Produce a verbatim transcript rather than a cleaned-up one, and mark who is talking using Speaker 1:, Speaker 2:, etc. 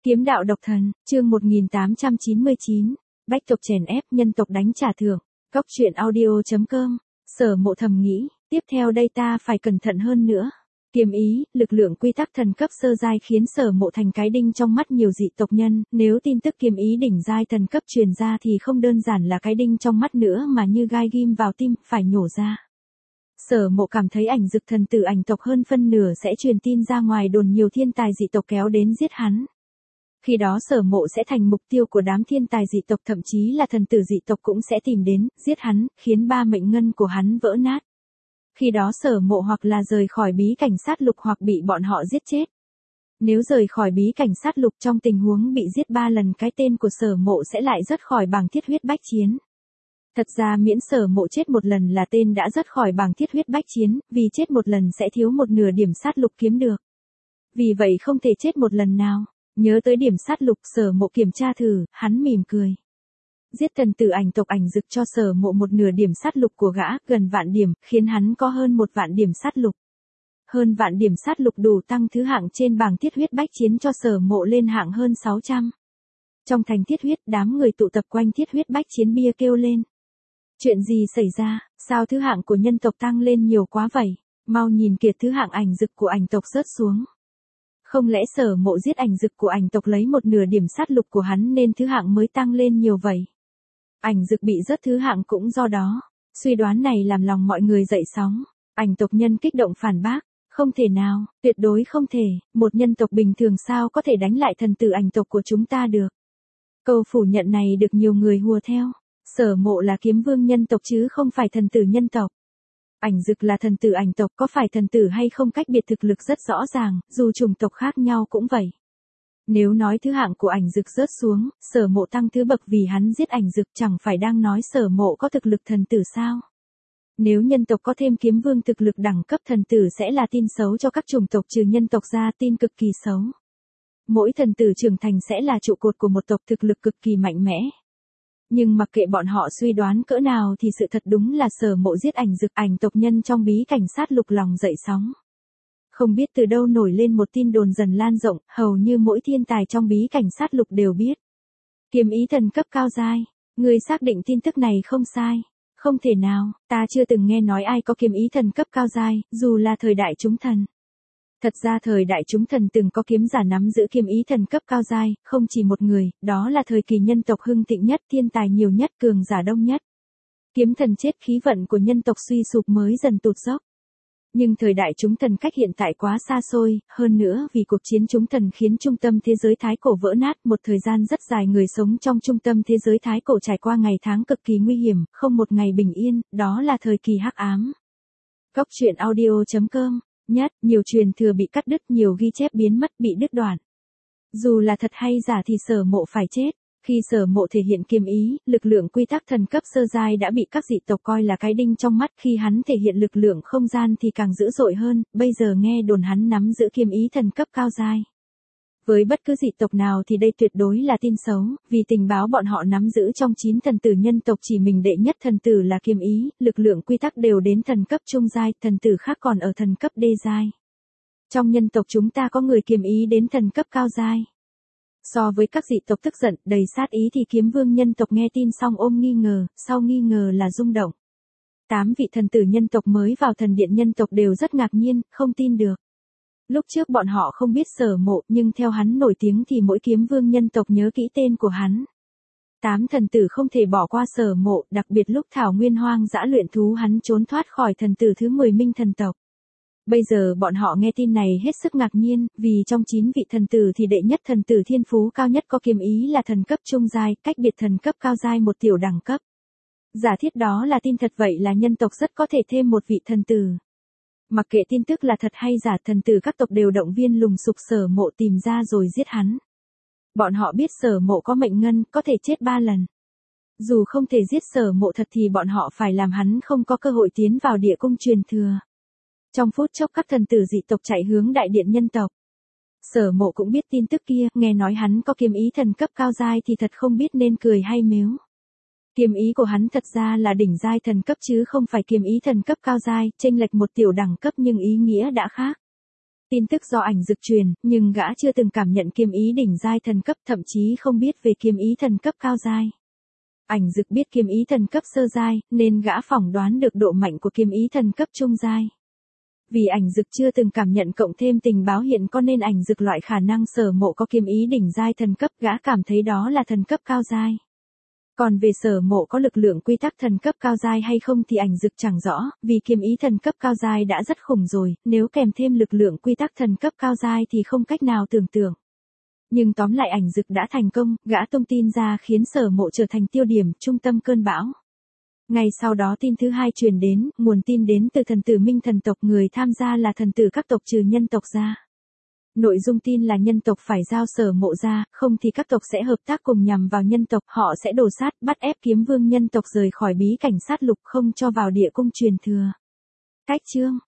Speaker 1: Kiếm đạo độc thần, chương một nghìn tám trăm chín mươi chín, bách tộc chèn ép, nhân tộc đánh trả thưởng. Cóc truyện audio chấm com. Sở Mộ thầm nghĩ, tiếp theo đây ta phải cẩn thận hơn nữa. Kiếm ý, lực lượng quy tắc thần cấp sơ giai khiến Sở Mộ thành cái đinh trong mắt nhiều dị tộc nhân, nếu tin tức kiếm ý đỉnh giai thần cấp truyền ra thì không đơn giản là cái đinh trong mắt nữa mà như gai ghim vào tim, phải nhổ ra. Sở Mộ cảm thấy ảnh dực thần tử ảnh tộc hơn phân nửa sẽ truyền tin ra ngoài đồn nhiều thiên tài dị tộc kéo đến giết hắn. Khi đó Sở Mộ sẽ thành mục tiêu của đám thiên tài dị tộc, thậm chí là thần tử dị tộc cũng sẽ tìm đến, giết hắn, khiến ba mệnh ngân của hắn vỡ nát. Khi đó Sở Mộ hoặc là rời khỏi bí cảnh sát lục hoặc bị bọn họ giết chết. Nếu rời khỏi bí cảnh sát lục trong tình huống bị giết ba lần, cái tên của Sở Mộ sẽ lại rớt khỏi bảng thiết huyết bách chiến. Thật ra miễn Sở Mộ chết một lần là tên đã rớt khỏi bảng thiết huyết bách chiến, vì chết một lần sẽ thiếu một nửa điểm sát lục kiếm được. Vì vậy không thể chết một lần nào. Nhớ tới điểm sát lục, Sở Mộ kiểm tra thử, hắn mỉm cười. Giết thần tử ảnh tộc ảnh dực cho Sở Mộ một nửa điểm sát lục của gã, gần vạn điểm, khiến hắn có hơn một vạn điểm sát lục. Hơn vạn điểm sát lục đủ tăng thứ hạng trên bảng thiết huyết bách chiến cho Sở Mộ lên hạng hơn sáu trăm. Trong thành thiết huyết, đám người tụ tập quanh thiết huyết bách chiến bia kêu lên. Chuyện gì xảy ra, sao thứ hạng của nhân tộc tăng lên nhiều quá vậy? Mau nhìn kìa, thứ hạng ảnh dực của ảnh tộc rớt xuống. Không lẽ Sở Mộ giết ảnh dực của ảnh tộc lấy một nửa điểm sát lục của hắn nên thứ hạng mới tăng lên nhiều vậy? Ảnh dực bị rớt thứ hạng cũng do đó. Suy đoán này làm lòng mọi người dậy sóng. Ảnh tộc nhân kích động phản bác. Không thể nào, tuyệt đối không thể, một nhân tộc bình thường sao có thể đánh lại thần tử ảnh tộc của chúng ta được. Câu phủ nhận này được nhiều người hùa theo. Sở Mộ là kiếm vương nhân tộc chứ không phải thần tử nhân tộc. Ảnh dực là thần tử ảnh tộc, có phải thần tử hay không cách biệt thực lực rất rõ ràng, dù chủng tộc khác nhau cũng vậy. Nếu nói thứ hạng của ảnh dực rớt xuống, Sở Mộ tăng thứ bậc vì hắn giết ảnh dực, chẳng phải đang nói Sở Mộ có thực lực thần tử sao? Nếu nhân tộc có thêm kiếm vương thực lực đẳng cấp thần tử sẽ là tin xấu cho các chủng tộc, trừ nhân tộc ra, tin cực kỳ xấu. Mỗi thần tử trưởng thành sẽ là trụ cột của một tộc thực lực cực kỳ mạnh mẽ. Nhưng mặc kệ bọn họ suy đoán cỡ nào thì sự thật đúng là Sở Mộ giết ảnh dực, ảnh tộc nhân trong bí cảnh sát lục lòng dậy sóng. Không biết từ đâu nổi lên một tin đồn dần lan rộng, hầu như mỗi thiên tài trong bí cảnh sát lục đều biết. Kiếm ý thần cấp cao giai, người xác định tin tức này không sai. Không thể nào, ta chưa từng nghe nói ai có kiếm ý thần cấp cao giai, dù là thời đại chúng thần. Thật ra thời đại chúng thần từng có kiếm giả nắm giữ kiếm ý thần cấp cao giai, không chỉ một người, đó là thời kỳ nhân tộc hưng thịnh nhất, thiên tài nhiều nhất, cường giả đông nhất. Kiếm thần chết, khí vận của nhân tộc suy sụp mới dần tụt dốc. Nhưng thời đại chúng thần cách hiện tại quá xa xôi, hơn nữa vì cuộc chiến chúng thần khiến trung tâm thế giới Thái Cổ vỡ nát, một thời gian rất dài người sống trong trung tâm thế giới Thái Cổ trải qua ngày tháng cực kỳ nguy hiểm, không một ngày bình yên, đó là thời kỳ hắc ám. Cóc truyện audio chấm com. Nhất, nhiều truyền thừa bị cắt đứt, nhiều ghi chép biến mất, bị đứt đoạn. Dù là thật hay giả thì Sở Mộ phải chết. Khi Sở Mộ thể hiện kiếm ý, lực lượng quy tắc thần cấp sơ giai đã bị các dị tộc coi là cái đinh trong mắt, khi hắn thể hiện lực lượng không gian thì càng dữ dội hơn, bây giờ nghe đồn hắn nắm giữ kiếm ý thần cấp cao giai. Với bất cứ dị tộc nào thì đây tuyệt đối là tin xấu, vì tình báo bọn họ nắm giữ trong chín thần tử nhân tộc chỉ mình đệ nhất thần tử là kiếm ý, lực lượng quy tắc đều đến thần cấp trung giai, thần tử khác còn ở thần cấp đê giai. Trong nhân tộc chúng ta có người kiếm ý đến thần cấp cao giai. So với các dị tộc tức giận, đầy sát ý thì kiếm vương nhân tộc nghe tin xong ôm nghi ngờ, sau nghi ngờ là rung động. Tám vị thần tử nhân tộc mới vào thần điện nhân tộc đều rất ngạc nhiên, không tin được. Lúc trước bọn họ không biết Sở Mộ, nhưng theo hắn nổi tiếng thì mỗi kiếm vương nhân tộc nhớ kỹ tên của hắn. Tám thần tử không thể bỏ qua Sở Mộ, đặc biệt lúc thảo nguyên hoang dã luyện thú hắn trốn thoát khỏi thần tử thứ mười minh thần tộc. Bây giờ bọn họ nghe tin này hết sức ngạc nhiên, vì trong chín vị thần tử thì đệ nhất thần tử thiên phú cao nhất có kiếm ý là thần cấp trung giai, cách biệt thần cấp cao giai một tiểu đẳng cấp. Giả thiết đó là tin thật, vậy là nhân tộc rất có thể thêm một vị thần tử. Mặc kệ tin tức là thật hay giả, thần tử các tộc đều động viên lùng sục Sở Mộ tìm ra rồi giết hắn. Bọn họ biết Sở Mộ có mệnh ngân, có thể chết ba lần. Dù không thể giết Sở Mộ thật thì bọn họ phải làm hắn không có cơ hội tiến vào địa cung truyền thừa. Trong phút chốc các thần tử dị tộc chạy hướng đại điện nhân tộc. Sở Mộ cũng biết tin tức kia, nghe nói hắn có kiếm ý thần cấp cao giai thì thật không biết nên cười hay mếu. Kiếm ý của hắn thật ra là đỉnh giai thần cấp chứ không phải kiếm ý thần cấp cao giai, chênh lệch một tiểu đẳng cấp nhưng ý nghĩa đã khác. Tin tức do ảnh dực truyền, nhưng gã chưa từng cảm nhận kiếm ý đỉnh giai thần cấp, thậm chí không biết về kiếm ý thần cấp cao giai. Ảnh dực biết kiếm ý thần cấp sơ giai, nên gã phỏng đoán được độ mạnh của kiếm ý thần cấp trung giai. Vì ảnh dực chưa từng cảm nhận cộng thêm tình báo hiện có nên ảnh dực loại khả năng Sở Mộ có kiếm ý đỉnh giai thần cấp, gã cảm thấy đó là thần cấp cao giai. Còn về Sở Mộ có lực lượng quy tắc thần cấp cao giai hay không thì ảnh dực chẳng rõ, vì kiếm ý thần cấp cao giai đã rất khủng rồi, nếu kèm thêm lực lượng quy tắc thần cấp cao giai thì không cách nào tưởng tượng. Nhưng tóm lại ảnh dực đã thành công, gã tung tin ra khiến Sở Mộ trở thành tiêu điểm, trung tâm cơn bão. Ngay sau đó tin thứ hai truyền đến, nguồn tin đến từ thần tử Minh thần tộc, người tham gia là thần tử các tộc trừ nhân tộc ra. Nội dung tin là nhân tộc phải giao Sở Mộ ra, không thì các tộc sẽ hợp tác cùng nhằm vào nhân tộc, họ sẽ đổ sát, bắt ép kiếm vương nhân tộc rời khỏi bí cảnh sát lục, không cho vào địa cung truyền thừa. Cách chương